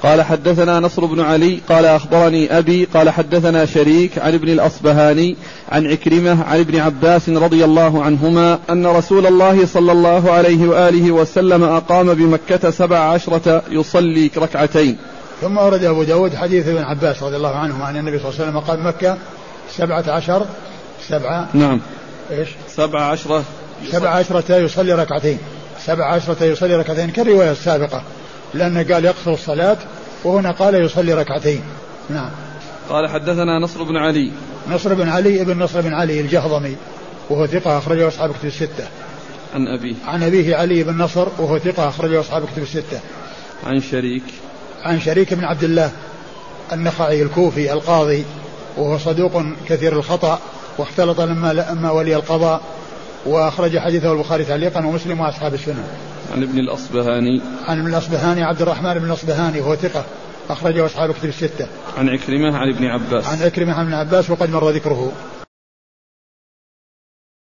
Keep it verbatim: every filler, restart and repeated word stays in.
قال حدثنا نصر بن علي قال أخبرني أبي قال حدثنا شريك عن ابن الأصبهاني عن عكرمة عن ابن عباس رضي الله عنهما أن رسول الله صلى الله عليه وآله وسلم أقام بمكة سبع عشرة يصلي ركعتين. ثم ورد أبو داود حديث ابن عباس رضي الله عنهما أن النبي صلى الله عليه وسلم أقام بمكة سبعة عشر سبعة نعم إيش سبع عشرة سبع عشرة يصلي ركعتين سبع عشرة يصلي ركعتين كالرواية السابقة، لأنه قال يقصر الصلاة وهنا قال يصلي ركعتين. نعم. قال حدثنا نصر بن علي نصر بن علي ابن نصر بن علي الجهضمي وهو ثقة أخرجه أصحاب كتب الستة. عن أبيه عن أبيه علي بن نصر وهو ثقة أخرجه أصحاب كتب الستة. عن شريك عن شريك بن عبد الله النخعي الكوفي القاضي وهو صدوق كثير الخطأ واختلط لما لما ولي القضاء، وأخرج حديثه البخاري تعليقا ومسلم وأصحاب السنن. عن ابن الأصبهاني عن ابن الأصبهاني عبد الرحمن بن الأصبهاني وهو ثقة أخرجه أصحاب كتب الستة. عن عكرمة عن ابن عباس عن عكرمة عن ابن عباس وقد مر ذكره.